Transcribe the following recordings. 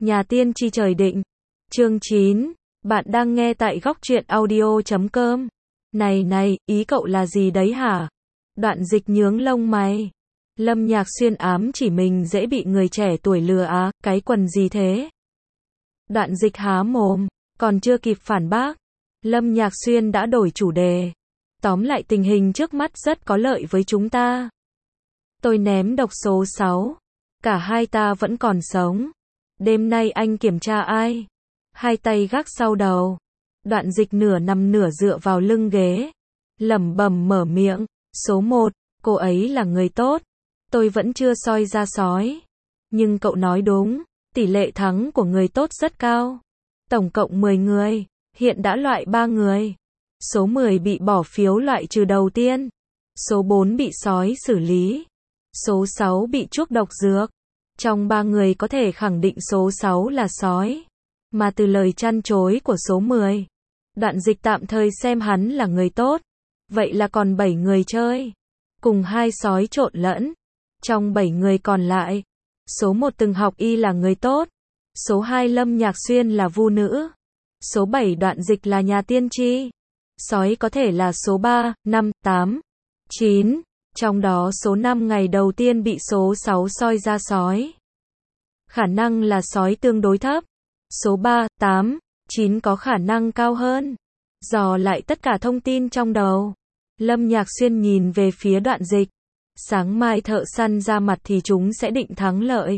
Nhà tiên tri trời định. Chương 9. Bạn đang nghe tại góc truyện audio.com. Này, ý cậu là gì đấy hả? Đoạn Dịch nhướng lông mày. Lâm Nhạc Xuyên ám chỉ mình dễ bị người trẻ tuổi lừa á, cái quần gì thế? Đoạn Dịch há mồm, còn chưa kịp phản bác. Lâm Nhạc Xuyên đã đổi chủ đề. Tóm lại tình hình trước mắt rất có lợi với chúng ta. Tôi ném độc số 6. Cả hai ta vẫn còn sống. Đêm nay anh kiểm tra ai? Hai tay gác sau đầu. Đoạn Dịch nửa nằm nửa dựa vào lưng ghế. Lẩm bẩm mở miệng. Số 1, cô ấy là người tốt. Tôi vẫn chưa soi ra sói. Nhưng cậu nói đúng, tỷ lệ thắng của người tốt rất cao. Tổng cộng 10 người, hiện đã loại 3 người. Số 10 bị bỏ phiếu loại trừ đầu tiên. Số 4 bị sói xử lý. Số 6 bị chuốc độc dược. Trong 3 người có thể khẳng định số 6 là sói. Mà từ lời chăn chối của số 10, Đoạn Dịch tạm thời xem hắn là người tốt. Vậy là còn 7 người chơi. Cùng hai sói trộn lẫn. Trong 7 người còn lại, số 1 từng học y là người tốt. Số 2 Lâm Nhạc Xuyên là vu nữ. Số 7 Đoạn Dịch là nhà tiên tri. Sói có thể là số 3, 5, 8, 9. Trong đó số 5 ngày đầu tiên bị số 6 soi ra sói. Khả năng là sói tương đối thấp. Số 3, 8, 9 có khả năng cao hơn. Dò lại tất cả thông tin trong đầu. Lâm Nhạc Xuyên nhìn về phía Đoạn Dịch. Sáng mai thợ săn ra mặt thì chúng sẽ định thắng lợi.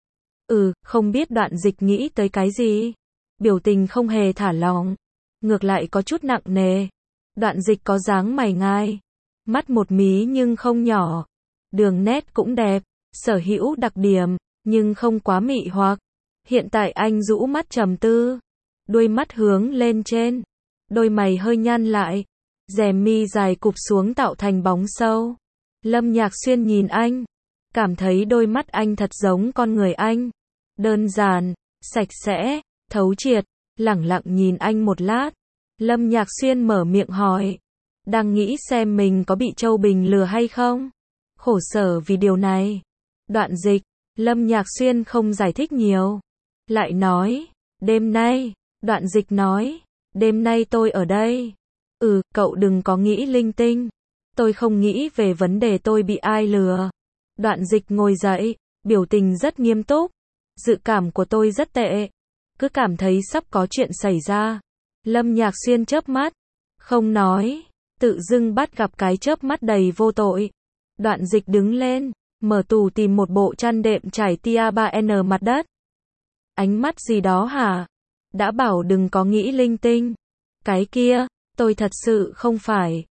Không biết Đoạn Dịch nghĩ tới cái gì? Biểu tình không hề thả lỏng. Ngược lại có chút nặng nề. Đoạn Dịch có dáng mày ngai. Mắt một mí nhưng không nhỏ. Đường nét cũng đẹp. Sở hữu đặc điểm, nhưng không quá mị hoặc. Hiện tại anh rũ mắt trầm tư. Đuôi mắt hướng lên trên. Đôi mày hơi nhăn lại. Rèm mi dài cụp xuống tạo thành bóng sâu. Lâm Nhạc Xuyên nhìn anh. Cảm thấy đôi mắt anh thật giống con người anh. Đơn giản, sạch sẽ, thấu triệt. Lẳng lặng nhìn anh một lát. Lâm Nhạc Xuyên mở miệng hỏi. Đang nghĩ xem mình có bị Châu Bình lừa hay không? Khổ sở vì điều này. Đoạn Dịch. Lâm Nhạc Xuyên không giải thích nhiều. Lại nói. Đêm nay. Đoạn Dịch nói. Đêm nay tôi ở đây. Cậu đừng có nghĩ linh tinh. Tôi không nghĩ về vấn đề tôi bị ai lừa. Đoạn Dịch ngồi dậy. Biểu tình rất nghiêm túc. Dự cảm của tôi rất tệ. Cứ cảm thấy sắp có chuyện xảy ra. Lâm Nhạc Xuyên chớp mắt. Không nói. Tự dưng bắt gặp cái chớp mắt đầy vô tội. Đoạn Dịch đứng lên. Mở tủ tìm một bộ chăn đệm trải tia 3N mặt đất. Ánh mắt gì đó hả? Đã bảo đừng có nghĩ linh tinh. Cái kia, tôi thật sự không phải.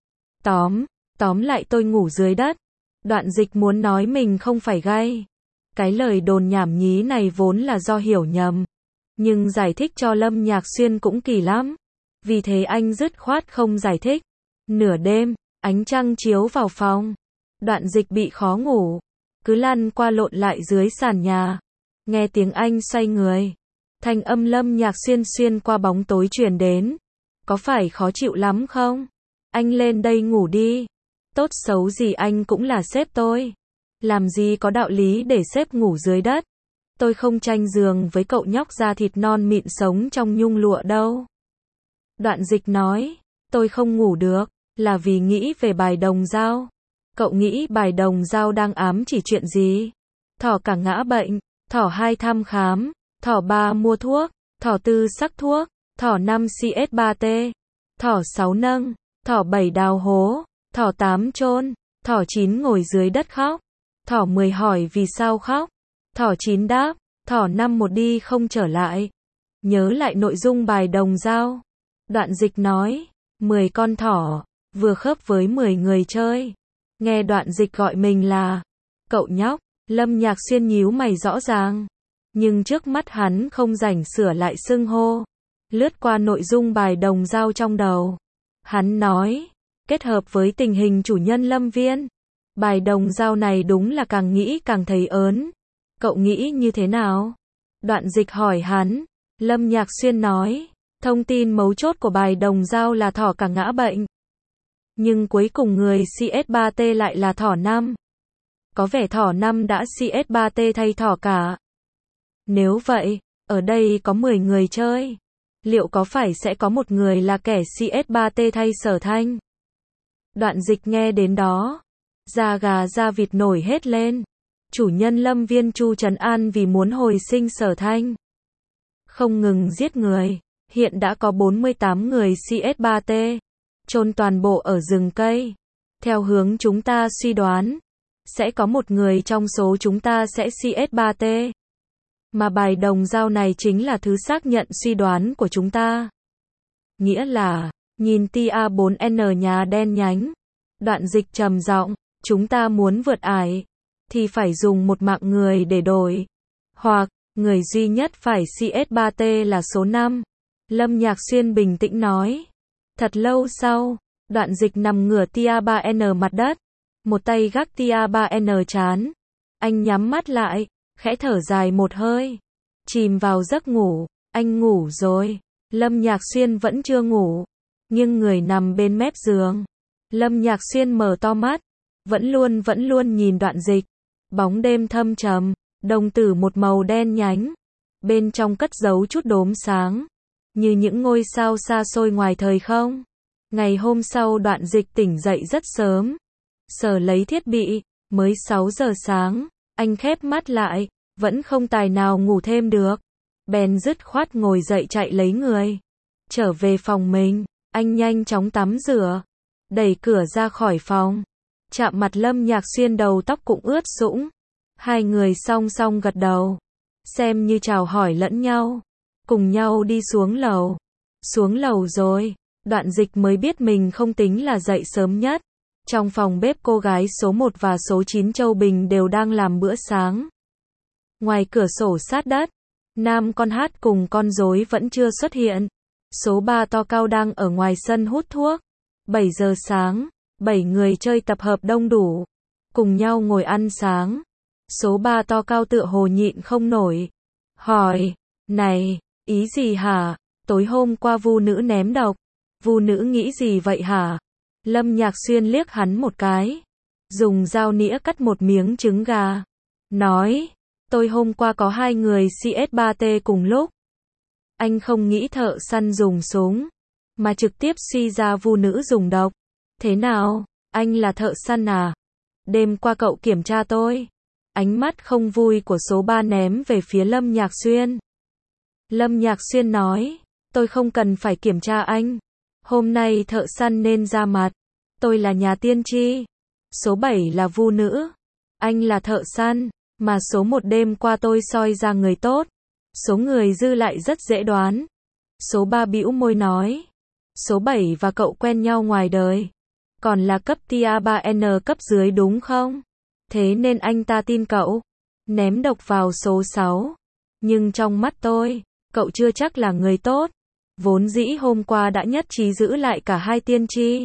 Tóm lại tôi ngủ dưới đất. Đoạn Dịch muốn nói mình không phải gay. Cái lời đồn nhảm nhí này vốn là do hiểu nhầm. Nhưng giải thích cho Lâm Nhạc Xuyên cũng kỳ lắm. Vì thế anh dứt khoát không giải thích. Nửa đêm, ánh trăng chiếu vào phòng. Đoạn Dịch bị khó ngủ. Cứ lăn qua lộn lại dưới sàn nhà. Nghe tiếng anh xoay người. Thanh âm Lâm Nhạc Xuyên xuyên qua bóng tối truyền đến. Có phải khó chịu lắm không? Anh lên đây ngủ đi. Tốt xấu gì anh cũng là sếp tôi. Làm gì có đạo lý để sếp ngủ dưới đất. Tôi không tranh giường với cậu nhóc da thịt non mịn sống trong nhung lụa đâu. Đoạn Dịch nói. Tôi không ngủ được. Là vì nghĩ về bài đồng dao. Cậu nghĩ bài đồng dao đang ám chỉ chuyện gì? Thỏ cả ngã bệnh. Thỏ 2 thăm khám. Thỏ 3 mua thuốc. Thỏ 4 sắc thuốc. Thỏ 5 CS3T. Thỏ 6 nâng. Thỏ 7 đào hố. Thỏ 8 chôn. Thỏ 9 ngồi dưới đất khóc. Thỏ 10 hỏi vì sao khóc. Thỏ 9 đáp. Thỏ 5 một đi không trở lại. Nhớ lại nội dung bài đồng dao. Đoạn Dịch nói. 10 con thỏ. Vừa khớp với 10 người chơi. Nghe Đoạn Dịch gọi mình là cậu nhóc. Lâm Nhạc Xuyên nhíu mày rõ ràng. Nhưng trước mắt hắn không rảnh sửa lại xưng hô. Lướt qua nội dung bài đồng dao trong đầu. Hắn nói. Kết hợp với tình hình chủ nhân Lâm Viên. Bài đồng dao này đúng là càng nghĩ càng thấy ớn. Cậu nghĩ như thế nào? Đoạn Dịch hỏi hắn. Lâm Nhạc Xuyên nói. Thông tin mấu chốt của bài đồng dao là thỏ cả ngã bệnh. Nhưng cuối cùng người CS3T lại là thỏ 5. Có vẻ thỏ 5 đã CS3T thay thỏ cả. Nếu vậy, Ở đây có 10 người chơi. Liệu có phải sẽ có một người là kẻ CS3T thay Sở Thanh? Đoạn Dịch nghe đến đó, da gà da vịt nổi hết lên. Chủ nhân Lâm Viên Chu trấn an vì muốn hồi sinh Sở Thanh. Không ngừng giết người, hiện đã có 48 người CS3T, chôn toàn bộ ở rừng cây. Theo hướng chúng ta suy đoán, sẽ có một người trong số chúng ta sẽ CS3T. Mà bài đồng dao này chính là thứ xác nhận suy đoán của chúng ta. Nghĩa là, nhìn TA4N nhà đen nhánh. Đoạn Dịch trầm giọng, chúng ta muốn vượt ải, thì phải dùng một mạng người để đổi. Hoặc, người duy nhất phải CS3T là số 5. Lâm Nhạc Xuyên bình tĩnh nói. Thật lâu sau, Đoạn Dịch nằm ngửa TA3N mặt đất. Một tay gác TA3N trán. Anh nhắm mắt lại, khẽ thở dài một hơi. Chìm vào giấc ngủ, anh ngủ rồi. Lâm Nhạc Xuyên vẫn chưa ngủ, nhưng người nằm bên mép giường. Lâm Nhạc Xuyên mở to mắt, vẫn luôn nhìn Đoạn Dịch. Bóng đêm thâm trầm, đồng tử một màu đen nhánh. Bên trong cất giấu chút đốm sáng, như những ngôi sao xa xôi ngoài thời không. Ngày hôm sau Đoạn Dịch tỉnh dậy rất sớm. Sờ lấy thiết bị, mới 6 giờ sáng, anh khép mắt lại, vẫn không tài nào ngủ thêm được. Bèn dứt khoát ngồi dậy chạy lấy người. Trở về phòng mình, anh nhanh chóng tắm rửa, đẩy cửa ra khỏi phòng. Chạm mặt Lâm Nhạc Xuyên đầu tóc cũng ướt sũng. Hai người song song gật đầu, xem như chào hỏi lẫn nhau. Cùng nhau đi xuống lầu. Xuống lầu rồi, Đoạn Dịch mới biết mình không tính là dậy sớm nhất. Trong phòng bếp cô gái số 1 và số 9 Châu Bình đều đang làm bữa sáng. Ngoài cửa sổ sát đất, Nam con hát cùng con rối vẫn chưa xuất hiện. Số 3 To Cao đang ở ngoài sân hút thuốc. 7 giờ sáng, 7 người chơi tập hợp đông đủ, cùng nhau ngồi ăn sáng. Số 3 To Cao tựa hồ nhịn không nổi, hỏi, này, ý gì hả? Tối hôm qua Vu nữ ném độc, Vu nữ nghĩ gì vậy hả? Lâm Nhạc Xuyên liếc hắn một cái, dùng dao nĩa cắt một miếng trứng gà, nói, tôi hôm qua có 2 người CS3T cùng lúc. Anh không nghĩ thợ săn dùng súng, mà trực tiếp suy ra Vu nữ dùng độc. Thế nào, anh là thợ săn à? Đêm qua cậu kiểm tra tôi. Ánh mắt không vui của số 3 ném về phía Lâm Nhạc Xuyên. Lâm Nhạc Xuyên nói, tôi không cần phải kiểm tra anh. Hôm nay thợ săn nên ra mặt. Tôi là nhà tiên tri. Số 7 là Vu nữ. Anh là thợ săn, mà số 1 đêm qua tôi soi ra người tốt. Số người dư lại rất dễ đoán. Số 3 bĩu môi nói, số 7 và cậu quen nhau ngoài đời, còn là cấp TA3N cấp dưới đúng không? Thế nên anh ta tin cậu. Ném độc vào số 6. Nhưng trong mắt tôi, cậu chưa chắc là người tốt. Vốn dĩ hôm qua đã nhất trí giữ lại cả 2 tiên tri.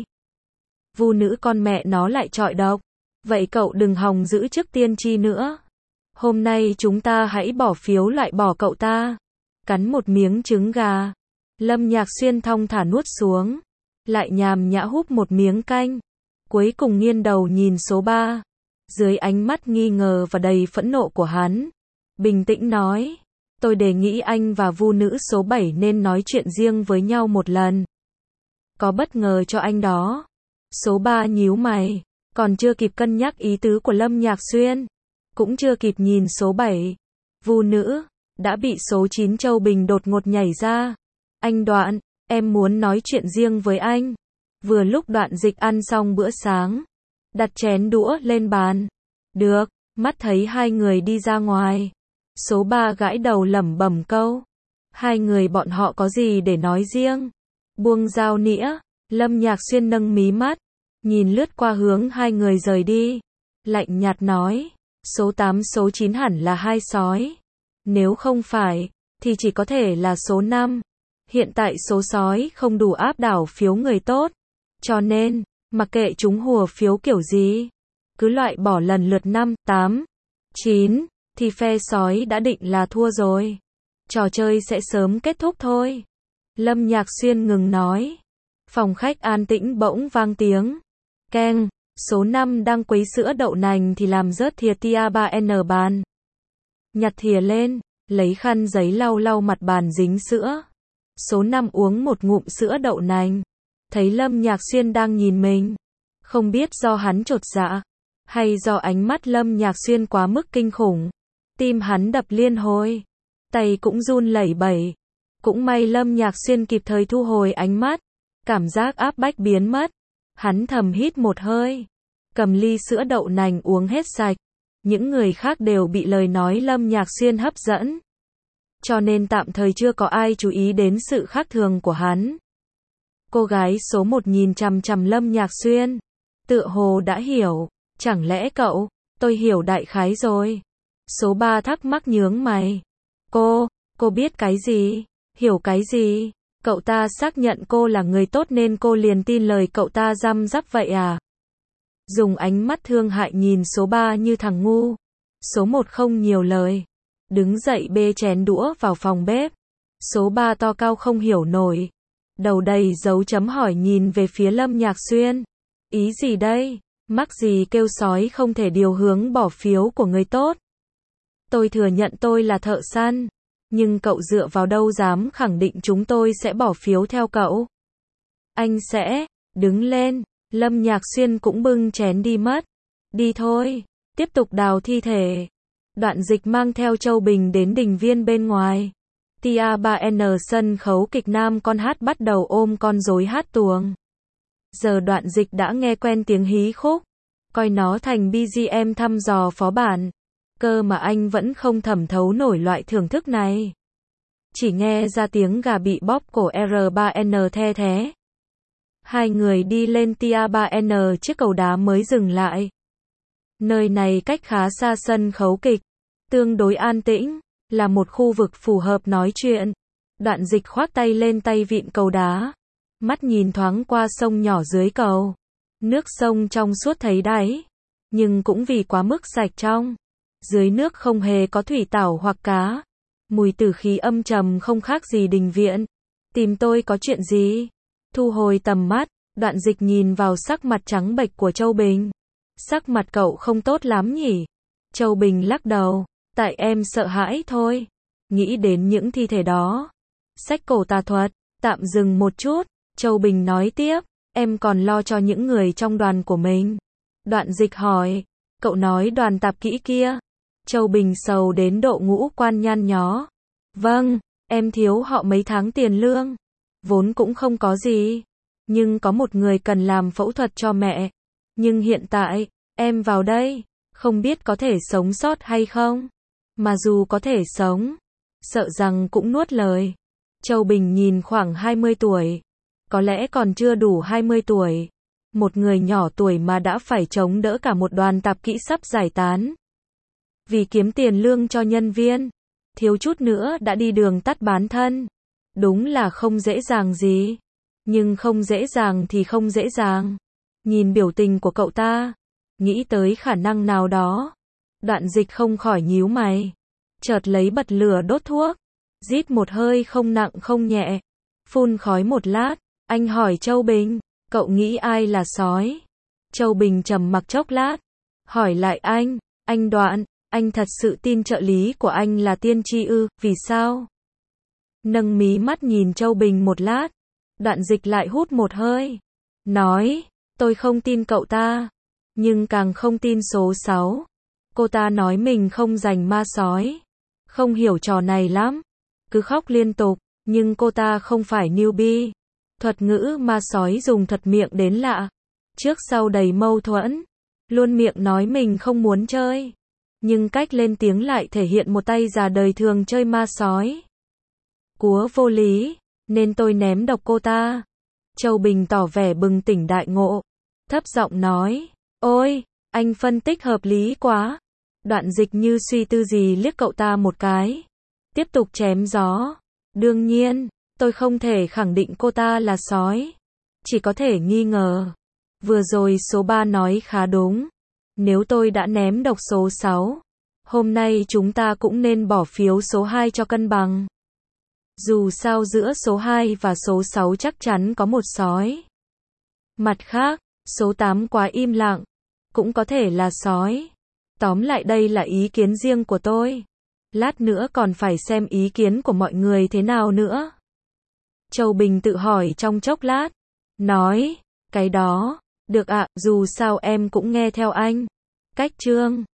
Vu nữ con mẹ nó lại chọi độc. Vậy cậu đừng hòng giữ chức tiên tri nữa. Hôm nay chúng ta hãy bỏ phiếu loại bỏ cậu ta. Cắn một miếng trứng gà. Lâm Nhạc Xuyên thong thả nuốt xuống. Lại nhàm nhã húp một miếng canh. Cuối cùng nghiêng đầu nhìn số 3. Dưới ánh mắt nghi ngờ và đầy phẫn nộ của hắn, bình tĩnh nói, tôi đề nghị anh và Vu nữ số 7 nên nói chuyện riêng với nhau một lần. Có bất ngờ cho anh đó. Số 3 nhíu mày, còn chưa kịp cân nhắc ý tứ của Lâm Nhạc Xuyên, cũng chưa kịp nhìn số 7. Vu nữ đã bị số 9 Châu Bình đột ngột nhảy ra. Anh Đoạn, em muốn nói chuyện riêng với anh. Vừa lúc Đoạn Dịch ăn xong bữa sáng, đặt chén đũa lên bàn. Được, mắt thấy hai người đi ra ngoài. Số 3 gãi đầu lẩm bẩm câu. Hai người bọn họ có gì để nói riêng? Buông dao nĩa, Lâm Nhạc Xuyên nâng mí mắt, nhìn lướt qua hướng hai người rời đi. Lạnh nhạt nói, số 8 số 9 hẳn là hai sói. Nếu không phải, thì chỉ có thể là số 5. Hiện tại số sói không đủ áp đảo phiếu người tốt. Cho nên, mặc kệ chúng hùa phiếu kiểu gì, cứ loại bỏ lần lượt 5, 8, 9, thì phe sói đã định là thua rồi. Trò chơi sẽ sớm kết thúc thôi. Lâm Nhạc Xuyên ngừng nói. Phòng khách an tĩnh bỗng vang tiếng. Keng, số 5 đang quấy sữa đậu nành thì làm rớt thìa tia 3N bàn. Nhặt thìa lên, lấy khăn giấy lau lau mặt bàn dính sữa. Số 5 uống một ngụm sữa đậu nành. Thấy Lâm Nhạc Xuyên đang nhìn mình. Không biết do hắn chột dạ, hay do ánh mắt Lâm Nhạc Xuyên quá mức kinh khủng. Tim hắn đập liên hồi. Tay cũng run lẩy bẩy. Cũng may Lâm Nhạc Xuyên kịp thời thu hồi ánh mắt. Cảm giác áp bách biến mất. Hắn thầm hít một hơi. Cầm ly sữa đậu nành uống hết sạch. Những người khác đều bị lời nói Lâm Nhạc Xuyên hấp dẫn. Cho nên tạm thời chưa có ai chú ý đến sự khác thường của hắn. Cô gái số 1 nhìn chằm chằm Lâm Nhạc Xuyên. Tựa hồ đã hiểu. Chẳng lẽ cậu, tôi hiểu đại khái rồi. Số 3 thắc mắc nhướng mày. Cô biết cái gì? Hiểu cái gì? Cậu ta xác nhận cô là người tốt nên cô liền tin lời cậu ta răm rắp vậy à? Dùng ánh mắt thương hại nhìn số 3 như thằng ngu. Số 1 không nhiều lời. Đứng dậy bê chén đũa vào phòng bếp. Số 3 to cao không hiểu nổi. Đầu đầy dấu chấm hỏi nhìn về phía Lâm Nhạc Xuyên. Ý gì đây? Mắc gì kêu sói không thể điều hướng bỏ phiếu của người tốt? Tôi thừa nhận tôi là thợ săn. Nhưng cậu dựa vào đâu dám khẳng định chúng tôi sẽ bỏ phiếu theo cậu? Anh sẽ đứng lên. Lâm Nhạc Xuyên cũng bưng chén đi mất. Đi thôi. Tiếp tục đào thi thể. Đoạn Dịch mang theo Châu Bình đến đình viên bên ngoài. Tia 3N sân khấu kịch Nam Con Hát bắt đầu ôm con rối hát tuồng. Giờ Đoạn Dịch đã nghe quen tiếng hí khúc. Coi nó thành BGM thăm dò phó bản. Cơ mà anh vẫn không thẩm thấu nổi loại thưởng thức này. Chỉ nghe ra tiếng gà bị bóp cổ R3N the thế. Hai người đi lên Tia 3N chiếc cầu đá mới dừng lại. Nơi này cách khá xa sân khấu kịch. Tương đối an tĩnh. Là một khu vực phù hợp nói chuyện. Đoạn Dịch khoác tay lên tay vịn cầu đá. Mắt nhìn thoáng qua sông nhỏ dưới cầu. Nước sông trong suốt thấy đáy. Nhưng cũng vì quá mức sạch trong. Dưới nước không hề có thủy tảo hoặc cá. Mùi tử khí âm trầm không khác gì đình viện. Tìm tôi có chuyện gì? Thu hồi tầm mắt, Đoạn Dịch nhìn vào sắc mặt trắng bệch của Châu Bình. Sắc mặt cậu không tốt lắm nhỉ? Châu Bình lắc đầu. Tại em sợ hãi thôi. Nghĩ đến những thi thể đó. Sách cổ tà thuật. Tạm dừng một chút. Châu Bình nói tiếp. Em còn lo cho những người trong đoàn của mình. Đoạn Dịch hỏi. Cậu nói đoàn tạp kỹ kia. Châu Bình sầu đến độ ngũ quan nhăn nhó. Vâng, em thiếu họ mấy tháng tiền lương. Vốn cũng không có gì. Nhưng có một người cần làm phẫu thuật cho mẹ. Nhưng hiện tại, em vào đây. Không biết có thể sống sót hay không. Mà dù có thể sống. Sợ rằng cũng nuốt lời. Châu Bình nhìn khoảng 20 tuổi. Có lẽ còn chưa đủ 20 tuổi. Một người nhỏ tuổi mà đã phải chống đỡ cả một đoàn tạp kỹ sắp giải tán. Vì kiếm tiền lương cho nhân viên. Thiếu chút nữa đã đi đường tắt bán thân. Đúng là không dễ dàng gì. Nhưng không dễ dàng thì không dễ dàng. Nhìn biểu tình của cậu ta. Nghĩ tới khả năng nào đó. Đoạn Dịch không khỏi nhíu mày. Chợt lấy bật lửa đốt thuốc. Rít một hơi không nặng không nhẹ. Phun khói một lát. Anh hỏi Châu Bình. Cậu nghĩ ai là sói? Châu Bình trầm mặc chốc lát. Hỏi lại anh. Anh Đoạn. Anh thật sự tin trợ lý của anh là tiên tri ư? Vì sao? Nâng mí mắt nhìn Châu Bình một lát. Đoạn Dịch lại hút một hơi. Nói. Tôi không tin cậu ta. Nhưng càng không tin số 6. Cô ta nói mình không giành ma sói. Không hiểu trò này lắm. Cứ khóc liên tục. Nhưng cô ta không phải newbie. Thuật ngữ ma sói dùng thuật miệng đến lạ. Trước sau đầy mâu thuẫn. Luôn miệng nói mình không muốn chơi. Nhưng cách lên tiếng lại thể hiện một tay già đời thường chơi ma sói. Cúa vô lý. Nên tôi ném độc cô ta. Châu Bình tỏ vẻ bừng tỉnh đại ngộ. Thấp giọng nói. Ôi, anh phân tích hợp lý quá. Đoạn Dịch như suy tư gì liếc cậu ta một cái. Tiếp tục chém gió. Đương nhiên, tôi không thể khẳng định cô ta là sói. Chỉ có thể nghi ngờ. Vừa rồi số 3 nói khá đúng. Nếu tôi đã ném độc số 6. Hôm nay chúng ta cũng nên bỏ phiếu số 2 cho cân bằng. Dù sao giữa số 2 và số 6 chắc chắn có một sói. Mặt khác, số 8 quá im lặng. Cũng có thể là sói. Tóm lại đây là ý kiến riêng của tôi. Lát nữa còn phải xem ý kiến của mọi người thế nào nữa. Châu Bình tự hỏi trong chốc lát. Nói, cái đó, được ạ, dù sao em cũng nghe theo anh. Cách chương